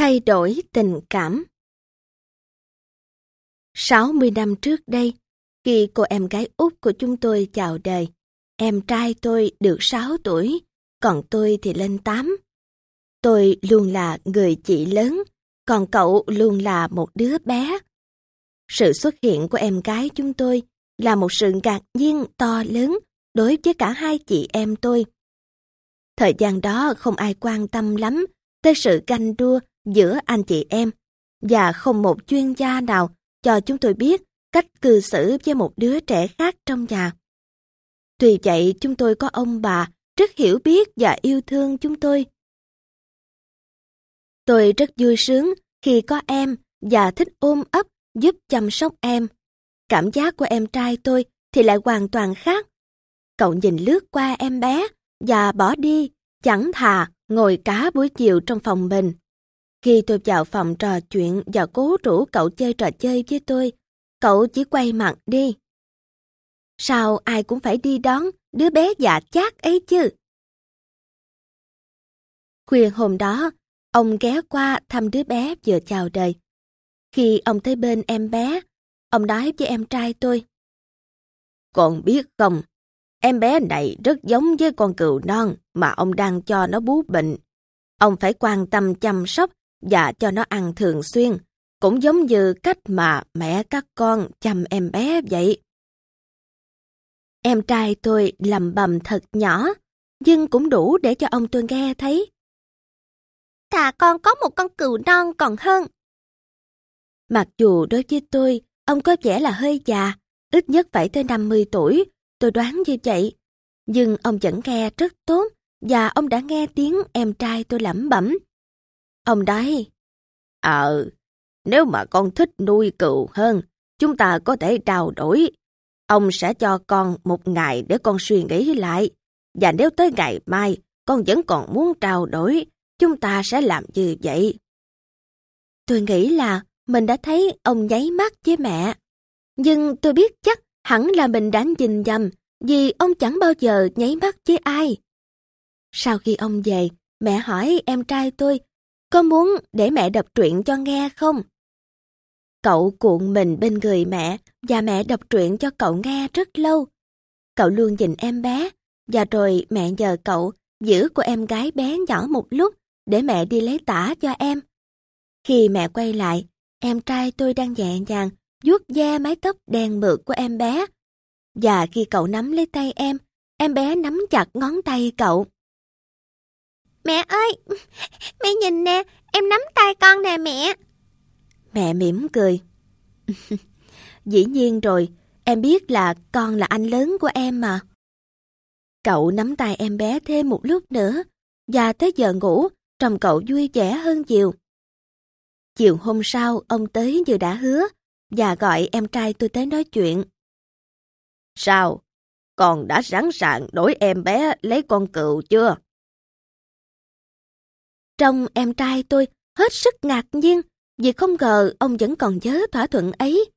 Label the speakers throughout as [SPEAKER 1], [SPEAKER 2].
[SPEAKER 1] Thay đổi tình cảm. 60 năm trước đây, khi cô em gái út của chúng tôi chào đời, em trai tôi được 6 tuổi, còn tôi thì lên 8. Tôi luôn là người chị lớn, còn cậu luôn là một đứa bé. Sự xuất hiện của em gái chúng tôi là một sự ngạc nhiên to lớn đối với cả hai chị em tôi. Thời gian đó không ai quan tâm lắm tới sự ganh đua giữa anh chị em, và không một chuyên gia nào cho chúng tôi biết cách cư xử với một đứa trẻ khác trong nhà. Tuy vậy, chúng tôi có ông bà rất hiểu biết và yêu thương chúng tôi. Tôi rất vui sướng khi có em và thích ôm ấp giúp chăm sóc em. Cảm giác của em trai tôi thì lại hoàn toàn khác. Cậu nhìn lướt qua em bé và bỏ đi, chẳng thà ngồi cả buổi chiều trong phòng mình. Khi tôi vào phòng trò chuyện và cố rủ cậu chơi trò chơi với tôi, cậu chỉ quay mặt đi. Sao ai cũng phải đi đón đứa bé dạ chát ấy chứ? Khuya hôm đó, ông ghé qua thăm đứa bé vừa chào đời. Khi ông tới bên em bé, ông nói với em trai tôi: "Con biết không, em bé này rất giống với con cừu non mà ông đang cho nó bú bệnh. Ông phải quan tâm chăm sóc và cho nó ăn thường xuyên, cũng giống như cách mà mẹ các con chăm em bé vậy." Em trai tôi lầm bầm thật nhỏ, nhưng cũng đủ để cho ông tôi nghe thấy. "Thà con có một con cừu non còn hơn." Mặc dù đối với tôi, ông có vẻ là hơi già, ít nhất phải tới 50 tuổi, tôi đoán như vậy. Nhưng ông vẫn nghe rất tốt, và ông đã nghe tiếng em trai tôi lẩm bẩm. Ông nói: Nếu mà con thích nuôi cừu hơn, chúng ta có thể trao đổi. Ông sẽ cho con một ngày để con suy nghĩ lại. Và nếu tới ngày mai con vẫn còn muốn trao đổi, chúng ta sẽ làm như vậy." Tôi nghĩ là mình đã thấy ông nháy mắt với mẹ. Nhưng tôi biết chắc hẳn là mình đã nhìn nhầm, vì ông chẳng bao giờ nháy mắt với ai. Sau khi ông về, mẹ hỏi em trai tôi có muốn để mẹ đọc truyện cho nghe không? Cậu cuộn mình bên người mẹ và mẹ đọc truyện cho cậu nghe rất lâu. Cậu luôn nhìn em bé, và rồi mẹ nhờ cậu giữ cô em gái bé nhỏ một lúc để mẹ đi lấy tã cho em. Khi mẹ quay lại, em trai tôi đang nhẹ nhàng vuốt ve mái tóc đen mượt của em bé. Và khi cậu nắm lấy tay em bé nắm chặt ngón tay cậu. "Mẹ ơi, mẹ nhìn nè, em nắm tay con nè mẹ." Mẹ mỉm cười. "Dĩ nhiên rồi, em biết là con là anh lớn của em mà." Cậu nắm tay em bé thêm một lúc nữa, và tới giờ ngủ, trông cậu vui vẻ hơn nhiều. Chiều hôm sau, ông tới như đã hứa, và gọi em trai tôi tới nói chuyện. "Sao? Con đã sẵn sàng đổi em bé lấy con cừu chưa?" Trông em trai tôi hết sức ngạc nhiên, vì không ngờ ông vẫn còn nhớ thỏa thuận ấy.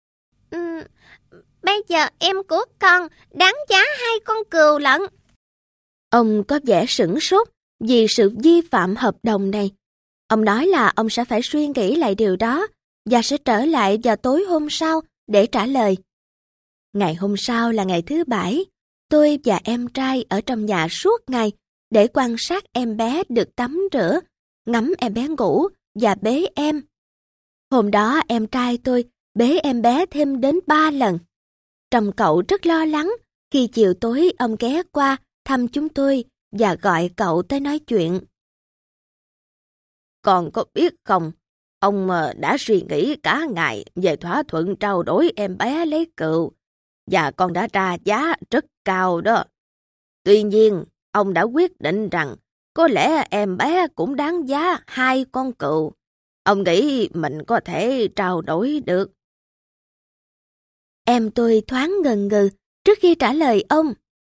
[SPEAKER 1] Bây giờ em của con đáng giá 2 con cừu lận." Ông có vẻ sửng sốt vì sự vi phạm hợp đồng này. Ông nói là ông sẽ phải suy nghĩ lại điều đó và sẽ trở lại vào tối hôm sau để trả lời. Ngày hôm sau là ngày thứ Bảy. Tôi và em trai ở trong nhà suốt ngày để quan sát em bé được tắm rửa, ngắm em bé ngủ và bế em. Hôm đó em trai tôi bế em bé thêm đến 3 lần. Trông cậu rất lo lắng khi chiều tối ông ghé qua thăm chúng tôi và gọi cậu tới nói chuyện. "Con có biết không, ông đã suy nghĩ cả ngày về thỏa thuận trao đổi em bé lấy cừu, và con đã ra giá rất cao đó. Tuy nhiên, ông đã quyết định rằng có lẽ em bé cũng đáng giá 2 con cừu. Ông nghĩ mình có thể trao đổi được?" Em tôi thoáng ngần ngừ trước khi trả lời ông.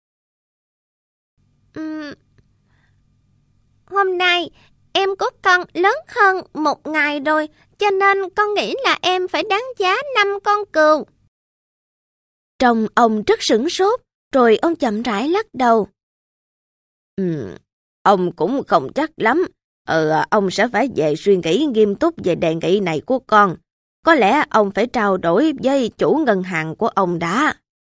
[SPEAKER 1] "Hôm nay, em của con lớn hơn 1 ngày rồi, cho nên con nghĩ là em phải đáng giá 5 con cừu." Trông ông rất sửng sốt, rồi ông chậm rãi lắc đầu. Ông cũng không chắc lắm, Ông sẽ phải về suy nghĩ nghiêm túc về đề nghị này của con. Có lẽ ông phải trao đổi với chủ ngân hàng của ông đã.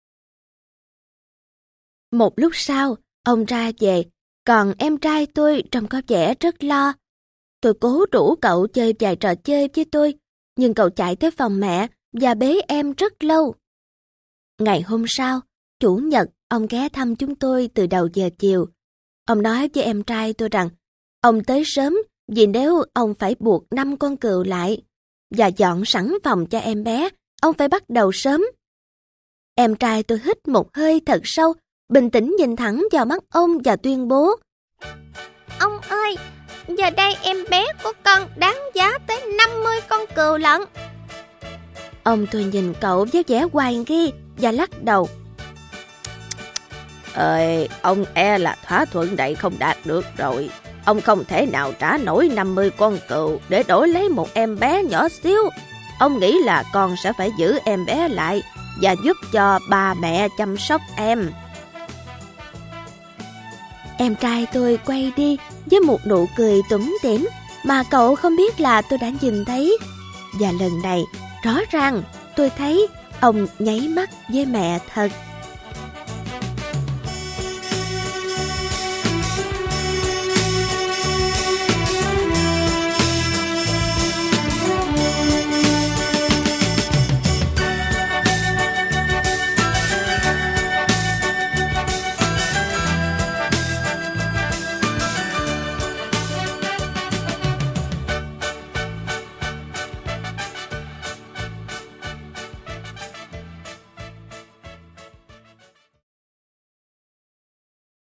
[SPEAKER 1] Một lúc sau, ông ra về, còn em trai tôi trông có vẻ rất lo. Tôi cố rủ cậu chơi vài trò chơi với tôi, nhưng cậu chạy tới phòng mẹ và bế em rất lâu. Ngày hôm sau, Chủ nhật, ông ghé thăm chúng tôi từ đầu giờ chiều. Ông nói với em trai tôi rằng, ông tới sớm vì nếu ông phải buộc 5 con cừu lại và dọn sẵn phòng cho em bé, ông phải bắt đầu sớm. Em trai tôi hít một hơi thật sâu, bình tĩnh nhìn thẳng vào mắt ông và tuyên bố:
[SPEAKER 2] Ông ơi, giờ đây em bé của con đáng giá tới 50 con cừu lận.
[SPEAKER 1] Ông tôi nhìn cậu với vẻ hoài nghi và lắc đầu. Ông là thỏa thuận này không đạt được rồi. Ông không thể nào trả nổi 50 con cừu để đổi lấy một em bé nhỏ xíu. Ông nghĩ là con sẽ phải giữ em bé lại và giúp cho ba mẹ chăm sóc em. Em trai tôi quay đi với một nụ cười tủm tỉm mà cậu không biết là tôi đã nhìn thấy. Và lần này, rõ ràng tôi thấy ông nháy mắt với mẹ thật.